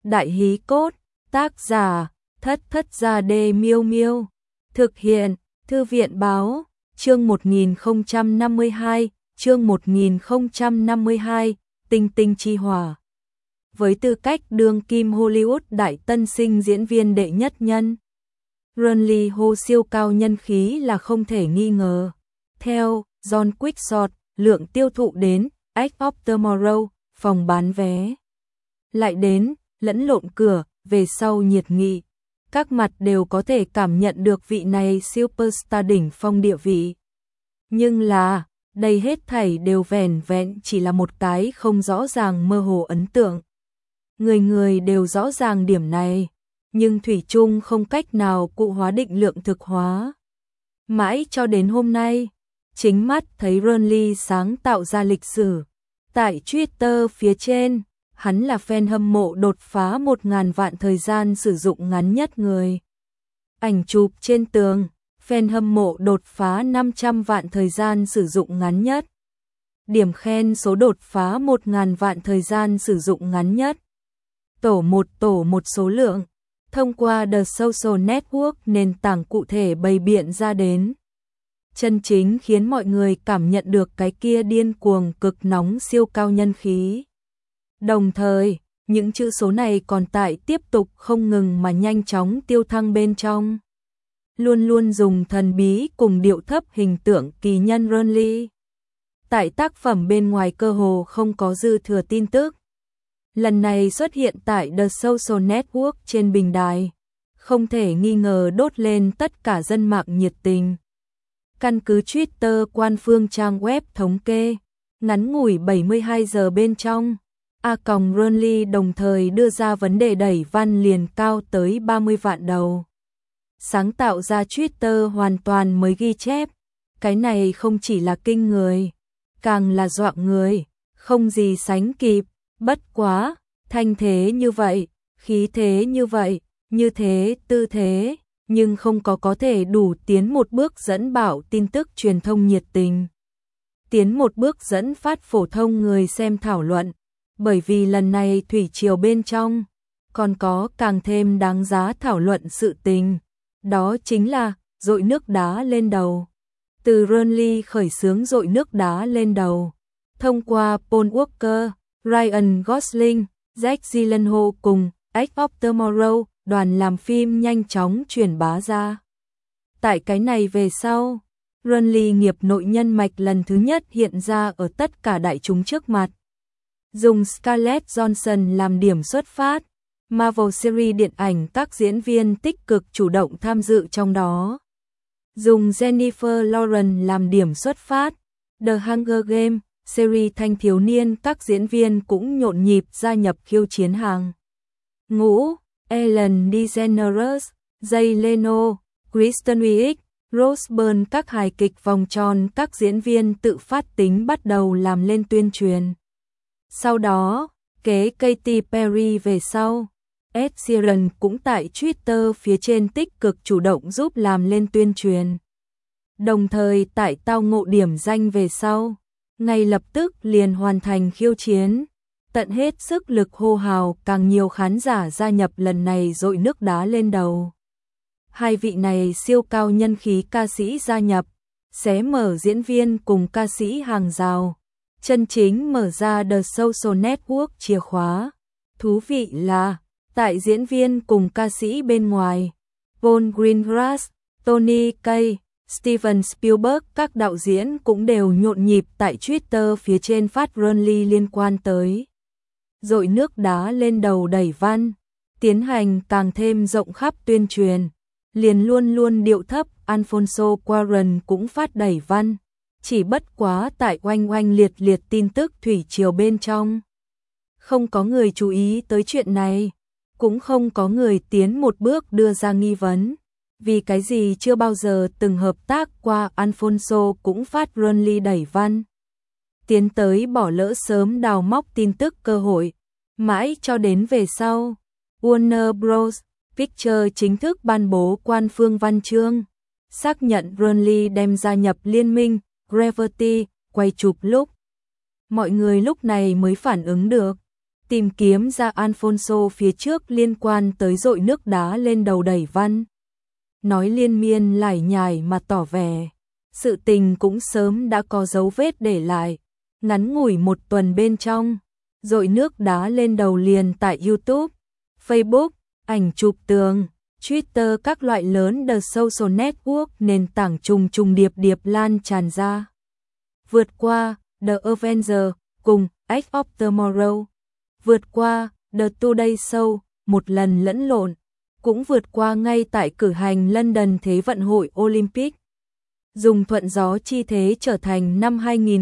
Đại hí cốt, tác giả, Thất Gia Đê Miêu Miêu. Thực hiện, Thư viện báo, chương 1052, chương 1052, Tinh Tinh Chi Hỏa. Với tư cách đương kim Hollywood đại tân sinh diễn viên đệ nhất nhân, Ron Lee Ho siêu cao nhân khí là không thể nghi ngờ. Theo John Quickshot, lượng tiêu thụ đến Edge of Tomorrow, phòng bán vé lại đến, lẫn lộn cửa, về sau nhiệt nghị. Các mặt đều có thể cảm nhận được vị này superstar đỉnh phong địa vị. Nhưng là, đây hết thảy đều vẻn vẹn chỉ là một cái không rõ ràng mơ hồ ấn tượng. Người người đều rõ ràng điểm này, nhưng thủy chung không cách nào cụ hóa định lượng thực hóa. Mãi cho đến hôm nay, chính mắt thấy Ron Lee sáng tạo ra lịch sử. Tại Twitter phía trên, hắn là fan hâm mộ đột phá 1.000 vạn thời gian sử dụng ngắn nhất người. Ảnh chụp trên tường, fan hâm mộ đột phá 500 vạn thời gian sử dụng ngắn nhất. Điểm khen số đột phá 1.000 vạn thời gian sử dụng ngắn nhất. Tổ một số lượng, thông qua The Social Network nền tảng cụ thể bày biện ra đến. Chân chính khiến mọi người cảm nhận được cái kia điên cuồng cực nóng siêu cao nhân khí. Đồng thời, những chữ số này còn tại tiếp tục không ngừng mà nhanh chóng tiêu thăng bên trong. Luôn luôn dùng thần bí cùng điệu thấp hình tượng kỳ nhân Ron Lee. Tại tác phẩm bên ngoài cơ hồ không có dư thừa tin tức. Lần này xuất hiện tại The Social Network trên bình đài, không thể nghi ngờ đốt lên tất cả dân mạng nhiệt tình. Căn cứ Twitter quan phương trang web thống kê, ngắn ngủi 72 giờ bên trong, Ron Lee đồng thời đưa ra vấn đề đẩy văn liền cao tới 30 vạn đầu. Sáng tạo ra Twitter hoàn toàn mới ghi chép, cái này không chỉ là kinh người, càng là dọa người, không gì sánh kịp, bất quá, thanh thế như vậy, khí thế như vậy, như thế, tư thế, nhưng không có thể đủ tiến một bước dẫn bảo tin tức truyền thông nhiệt tình. Tiến một bước dẫn phát phổ thông người xem thảo luận, bởi vì lần này thủy triều bên trong, còn có càng thêm đáng giá thảo luận sự tình, đó chính là dội nước đá lên đầu. Từ Ron Lee khởi xướng dội nước đá lên đầu, thông qua Paul Walker, Ryan Gosling, Jake Gyllenhaal cùng Edge of Tomorrow, đoàn làm phim nhanh chóng truyền bá ra. Tại cái này về sau, Ron Lee nghiệp nội nhân mạch lần thứ nhất hiện ra ở tất cả đại chúng trước mặt. Dùng Scarlett Johansson làm điểm xuất phát, Marvel series điện ảnh các diễn viên tích cực chủ động tham dự trong đó. Dùng Jennifer Lawrence làm điểm xuất phát, The Hunger Games, series thanh thiếu niên các diễn viên cũng nhộn nhịp gia nhập khiêu chiến hàng ngũ. Ellen DeGeneres, Jay Leno, Kristen Wiig, Rose Byrne các hài kịch vòng tròn các diễn viên tự phát tính bắt đầu làm lên tuyên truyền. Sau đó, kế Katy Perry về sau, Ed Sheeran cũng tại Twitter phía trên tích cực chủ động giúp làm lên tuyên truyền. Đồng thời tại tao ngộ điểm danh về sau, ngay lập tức liền hoàn thành khiêu chiến. Tận hết sức lực hô hào càng nhiều khán giả gia nhập lần này dội nước đá lên đầu. Hai vị này siêu cao nhân khí ca sĩ gia nhập, xé mở diễn viên cùng ca sĩ hàng rào, chân chính mở ra The Social Network chìa khóa. Thú vị là, tại diễn viên cùng ca sĩ bên ngoài, Paul Greengrass, Tony Kaye, Steven Spielberg các đạo diễn cũng đều nhộn nhịp tại Twitter phía trên phát Ron Lee liên quan tới dội nước đá lên đầu đẩy văn, tiến hành càng thêm rộng khắp tuyên truyền. Liền luôn luôn điệu thấp Alfonso Cuarón cũng phát đẩy văn, chỉ bất quá tại oanh oanh liệt liệt tin tức thủy triều bên trong. Không có người chú ý tới chuyện này, cũng không có người tiến một bước đưa ra nghi vấn. Vì cái gì chưa bao giờ từng hợp tác qua Alfonso cũng phát Ron Lee đẩy văn. Tiến tới bỏ lỡ sớm đào móc tin tức cơ hội, mãi cho đến về sau, Warner Bros. Pictures chính thức ban bố quan phương văn chương, xác nhận Ron Lee đem gia nhập liên minh Gravity, quay chụp lúc. Mọi người lúc này mới phản ứng được, tìm kiếm ra Alfonso phía trước liên quan tới dội nước đá lên đầu đẩy văn. Nói liên miên lải nhải mà tỏ vẻ. Sự tình cũng sớm đã có dấu vết để lại. Ngắn ngủi một tuần bên trong, dội nước đá lên đầu liền tại YouTube, Facebook, ảnh chụp tường, Twitter các loại lớn The Social Network nền tảng trùng trùng điệp điệp lan tràn ra. Vượt qua The Avenger cùng Edge of Tomorrow, vượt qua The Today Show một lần lẫn lộn, cũng vượt qua ngay tại cử hành London Thế vận hội Olympic. Dùng thuận gió chi thế trở thành năm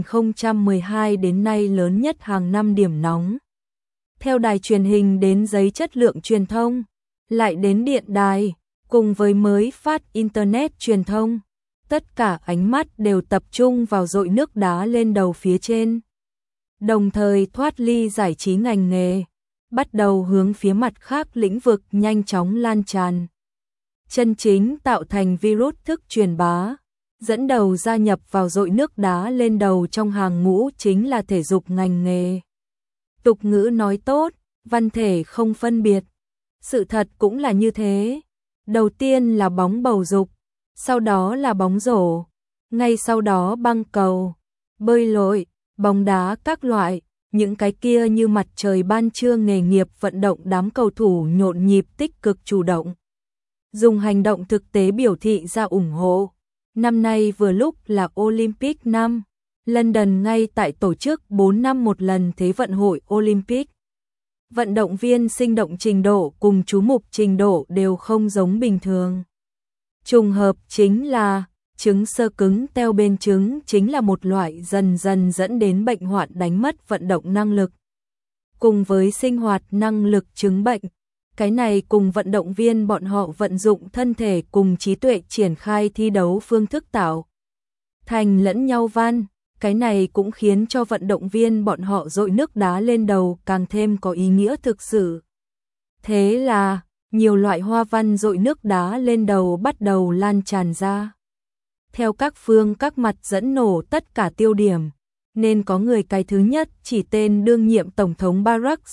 2012 đến nay lớn nhất hàng năm điểm nóng. Theo đài truyền hình đến giấy chất lượng truyền thông, lại đến điện đài, cùng với mới phát Internet truyền thông. Tất cả ánh mắt đều tập trung vào dội nước đá lên đầu phía trên. Đồng thời thoát ly giải trí ngành nghề, bắt đầu hướng phía mặt khác lĩnh vực nhanh chóng lan tràn. Chân chính tạo thành virus thức truyền bá, dẫn đầu gia nhập vào dội nước đá lên đầu trong hàng ngũ chính là thể dục ngành nghề. Tục ngữ nói tốt, văn thể không phân biệt. Sự thật cũng là như thế. Đầu tiên là bóng bầu dục, sau đó là bóng rổ, ngay sau đó băng cầu, bơi lội, bóng đá các loại, những cái kia như mặt trời ban trưa nghề nghiệp vận động đám cầu thủ nhộn nhịp tích cực chủ động. Dùng hành động thực tế biểu thị ra ủng hộ. Năm nay vừa lúc là Olympic năm, London ngay tại tổ chức 4 năm một lần Thế vận hội Olympic. Vận động viên sinh động trình độ cùng chú mục trình độ đều không giống bình thường. Trùng hợp chính là trứng sơ cứng teo bên trứng chính là một loại dần dần dẫn đến bệnh hoạn đánh mất vận động năng lực. Cùng với sinh hoạt năng lực chứng bệnh, cái này cùng vận động viên bọn họ vận dụng thân thể cùng trí tuệ triển khai thi đấu phương thức tạo thành lẫn nhau van, cái này cũng khiến cho vận động viên bọn họ dội nước đá lên đầu càng thêm có ý nghĩa thực sự. Thế là, nhiều loại hoa văn dội nước đá lên đầu bắt đầu lan tràn ra. Theo các phương các mặt dẫn nổ tất cả tiêu điểm, nên có người cái thứ nhất chỉ tên đương nhiệm Tổng thống Barack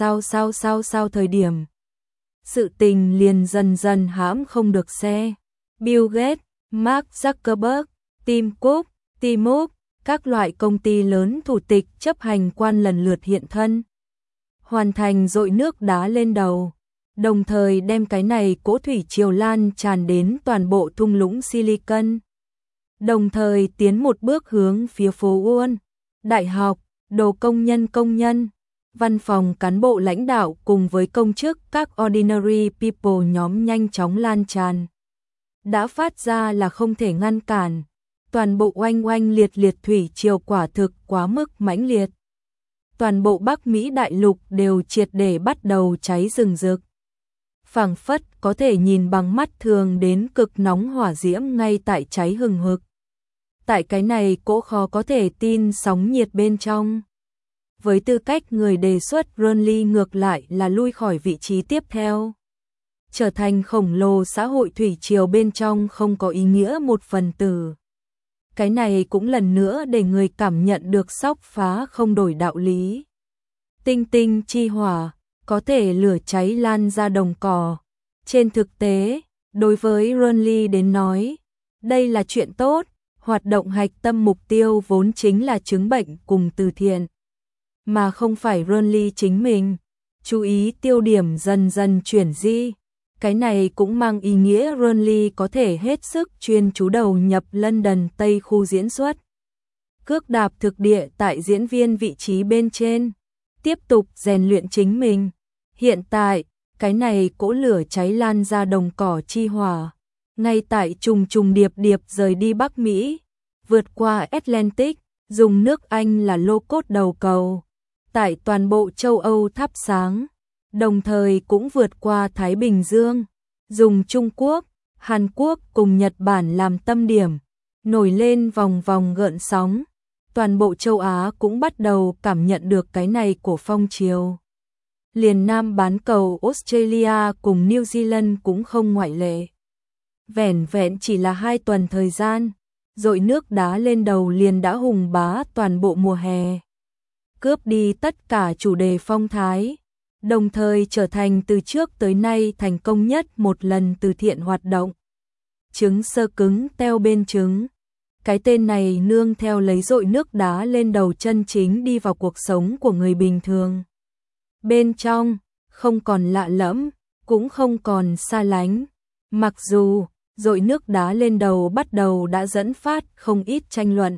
sao thời điểm. Sự tình liền dần dần hãm không được xe. Bill Gates, Mark Zuckerberg, Tim Cook, Tim Cook, các loại công ty lớn thủ tịch chấp hành quan lần lượt hiện thân. Hoàn thành dội nước đá lên đầu, đồng thời đem cái này cỗ thủy triều lan tràn đến toàn bộ thung lũng Silicon. Đồng thời tiến một bước hướng phía phố Wall, đại học, đồ công nhân, văn phòng cán bộ lãnh đạo cùng với công chức các ordinary people nhóm nhanh chóng lan tràn. Đã phát ra là không thể ngăn cản, toàn bộ oanh oanh liệt liệt thủy triều quả thực quá mức mãnh liệt. Toàn bộ Bắc Mỹ đại lục đều triệt để bắt đầu cháy rừng rực. Phảng phất có thể nhìn bằng mắt thường đến cực nóng hỏa diễm ngay tại cháy hừng hực. Tại cái này cỗ khó có thể tin sóng nhiệt bên trong. Với tư cách người đề xuất Burnley ngược lại là lui khỏi vị trí tiếp theo. Trở thành khổng lồ xã hội thủy triều bên trong không có ý nghĩa một phần tử. Cái này cũng lần nữa để người cảm nhận được sóc phá không đổi đạo lý. Tinh tinh chi hỏa, có thể lửa cháy lan ra đồng cỏ. Trên thực tế, đối với Burnley đến nói, đây là chuyện tốt, hoạt động hạch tâm mục tiêu vốn chính là chứng bệnh cùng từ thiện. Mà không phải Burnley chính mình, chú ý tiêu điểm dần dần chuyển di. Cái này cũng mang ý nghĩa Burnley có thể hết sức chuyên chú đầu nhập London Tây khu diễn xuất. Cước đạp thực địa tại diễn viên vị trí bên trên, tiếp tục rèn luyện chính mình. Hiện tại, cái này cỗ lửa cháy lan ra đồng cỏ chi hỏa, ngay tại trùng trùng điệp điệp rời đi Bắc Mỹ, vượt qua Atlantic, dùng nước Anh là lô cốt đầu cầu, tại toàn bộ châu Âu thắp sáng. Đồng thời cũng vượt qua Thái Bình Dương, dùng Trung Quốc, Hàn Quốc cùng Nhật Bản làm tâm điểm, nổi lên vòng vòng gợn sóng. Toàn bộ châu Á cũng bắt đầu cảm nhận được cái này của phong triều. Liền Nam bán cầu Australia cùng New Zealand cũng không ngoại lệ. Vẻn vẹn chỉ là 2 tuần thời gian, dội nước đá lên đầu liền đã hùng bá toàn bộ mùa hè. cướp đi tất cả chủ đề phong thái, đồng thời trở thành từ trước tới nay thành công nhất một lần từ thiện hoạt động. Trứng sơ cứng teo bên trứng. Cái tên này nương theo lấy dội nước đá lên đầu chân chính đi vào cuộc sống của người bình thường. Bên trong, không còn lạ lẫm, cũng không còn xa lánh. Mặc dù, dội nước đá lên đầu bắt đầu đã dẫn phát không ít tranh luận.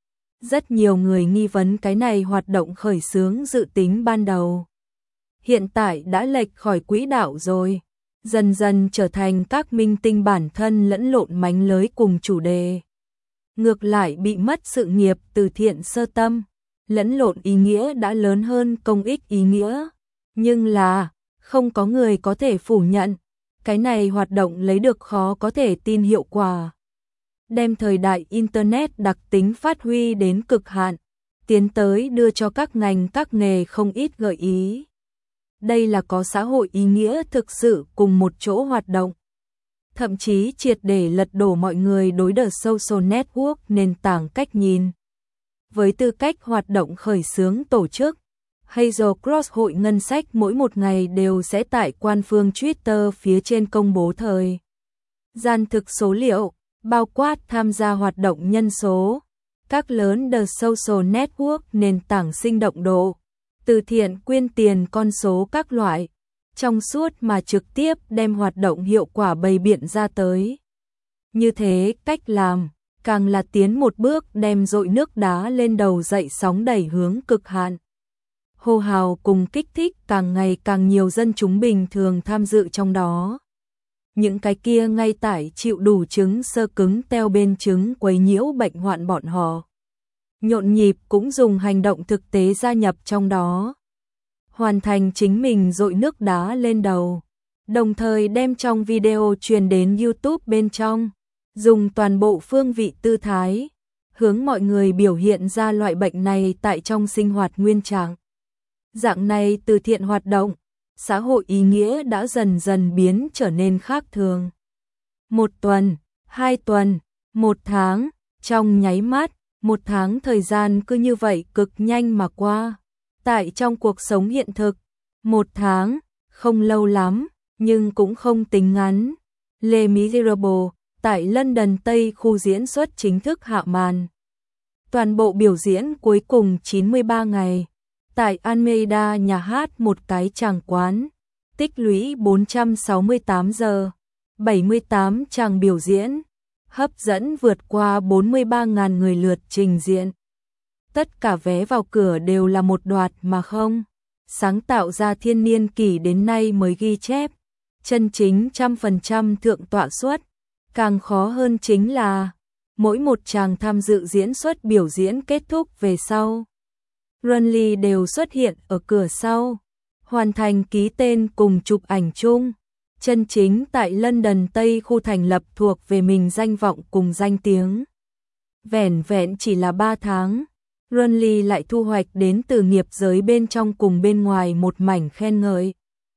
Rất nhiều người nghi vấn cái này hoạt động khởi xướng dự tính ban đầu. Hiện tại đã lệch khỏi quỹ đạo rồi, dần dần trở thành các minh tinh bản thân lẫn lộn mánh lới cùng chủ đề. Ngược lại bị mất sự nghiệp từ thiện sơ tâm, lẫn lộn ý nghĩa đã lớn hơn công ích ý nghĩa. Nhưng là, không có người có thể phủ nhận, cái này hoạt động lấy được khó có thể tin hiệu quả. Đem thời đại Internet đặc tính phát huy đến cực hạn, tiến tới đưa cho các ngành các nghề không ít gợi ý. Đây là có xã hội ý nghĩa thực sự cùng một chỗ hoạt động. Thậm chí triệt để lật đổ mọi người đối The Social Network nền tảng cách nhìn. Với tư cách hoạt động khởi xướng tổ chức, Hazel Cross hội ngân sách mỗi một ngày đều sẽ tại quan phương Twitter phía trên công bố thời gian thực số liệu, bao quát tham gia hoạt động nhân số, các lớn The Social Network nền tảng sinh động độ, từ thiện quyên tiền con số các loại, trong suốt mà trực tiếp đem hoạt động hiệu quả bày biện ra tới. Như thế cách làm, càng là tiến một bước đem dội nước đá lên đầu dậy sóng đẩy hướng cực hạn. Hô hào cùng kích thích càng ngày càng nhiều dân chúng bình thường tham dự trong đó. Những cái kia ngay tại chịu đủ trứng sơ cứng teo bên trứng quấy nhiễu bệnh hoạn bọn họ. Nhộn nhịp cũng dùng hành động thực tế gia nhập trong đó. Hoàn thành chính mình dội nước đá lên đầu. Đồng thời đem trong video truyền đến YouTube bên trong. Dùng toàn bộ phương vị tư thái. Hướng mọi người biểu hiện ra loại bệnh này tại trong sinh hoạt nguyên trạng. Dạng này từ thiện hoạt động, xã hội ý nghĩa đã dần dần biến trở nên khác thường. 1 tuần, 2 tuần, 1 tháng, trong nháy mắt, 1 tháng thời gian cứ như vậy cực nhanh mà qua. Tại trong cuộc sống hiện thực, 1 tháng, không lâu lắm, nhưng cũng không tính ngắn. Les Miserables, tại London Tây khu diễn xuất chính thức hạ màn. Toàn bộ biểu diễn cuối cùng 93 ngày. Tại Almeida nhà hát một cái tràng quán, tích lũy 468 giờ, 78 tràng biểu diễn, hấp dẫn vượt qua 43.000 người lượt trình diễn. Tất cả vé vào cửa đều là một đoạt mà không, sáng tạo ra thiên niên kỷ đến nay mới ghi chép, chân chính 100% thượng tọa suất. Càng khó hơn chính là, mỗi một chàng tham dự diễn xuất biểu diễn kết thúc về sau. Runley đều xuất hiện ở cửa sau, hoàn thành ký tên cùng chụp ảnh chung, chân chính tại London Tây khu thành lập thuộc về mình danh vọng cùng danh tiếng. Vẻn vẹn chỉ là 3 tháng, Runley lại thu hoạch đến từ nghiệp giới bên trong cùng bên ngoài một mảnh khen ngợi.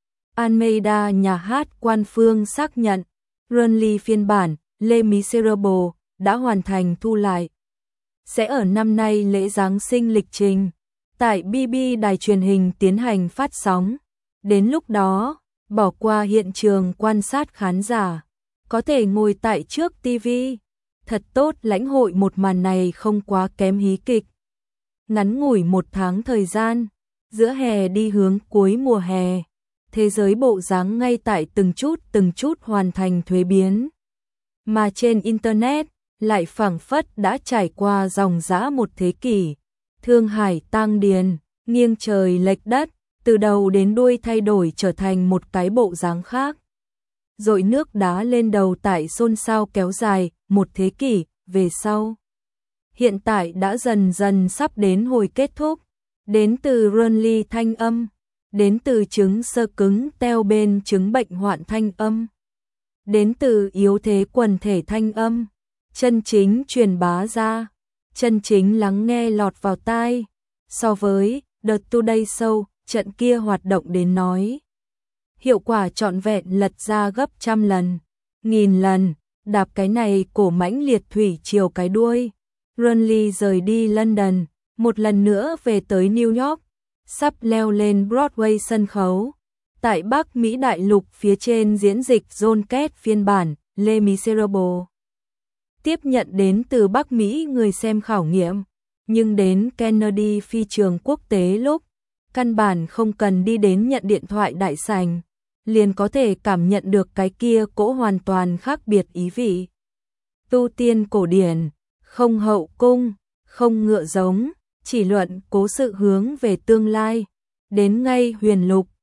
Almeida nhà hát quan phương xác nhận, Runley phiên bản Les Miserables đã hoàn thành thu lại. Sẽ ở năm nay lễ Giáng sinh lịch trình. Tại BB đài truyền hình tiến hành phát sóng. Đến lúc đó, bỏ qua hiện trường quan sát khán giả, có thể ngồi tại trước TV. Thật tốt lãnh hội một màn này không quá kém hí kịch. Ngắn ngủi 1 tháng thời gian, giữa hè đi hướng cuối mùa hè, thế giới bộ dáng ngay tại từng chút hoàn thành thuế biến. Mà trên Internet, lại phảng phất đã trải qua dòng dã một thế kỷ. Thương hải tang điền, nghiêng trời lệch đất, từ đầu đến đuôi thay đổi trở thành một cái bộ dáng khác. Dội nước đá lên đầu tại xôn xao kéo dài, một thế kỷ, về sau. Hiện tại đã dần dần sắp đến hồi kết thúc, đến từ Runley thanh âm, đến từ trứng sơ cứng teo bên trứng bệnh hoạn thanh âm, đến từ yếu thế quần thể thanh âm, chân chính truyền bá ra. Chân chính lắng nghe lọt vào tai, so với The Today Show, trận kia hoạt động đến nói. Hiệu quả trọn vẹn lật ra gấp 100 lần, 1000 lần, đạp cái này cổ mãnh liệt thủy chiều cái đuôi. Runley rời đi London, một lần nữa về tới New York, sắp leo lên Broadway sân khấu. Tại Bắc Mỹ đại lục phía trên diễn dịch John Keats phiên bản Les Miserables. Tiếp nhận đến từ Bắc Mỹ người xem khảo nghiệm, nhưng đến Kennedy phi trường quốc tế lúc, căn bản không cần đi đến nhận điện thoại đại sảnh, liền có thể cảm nhận được cái kia cỗ hoàn toàn khác biệt ý vị. Tu tiên cổ điển, không hậu cung, không ngựa giống, chỉ luận cố sự hướng về tương lai, đến ngay huyền lục,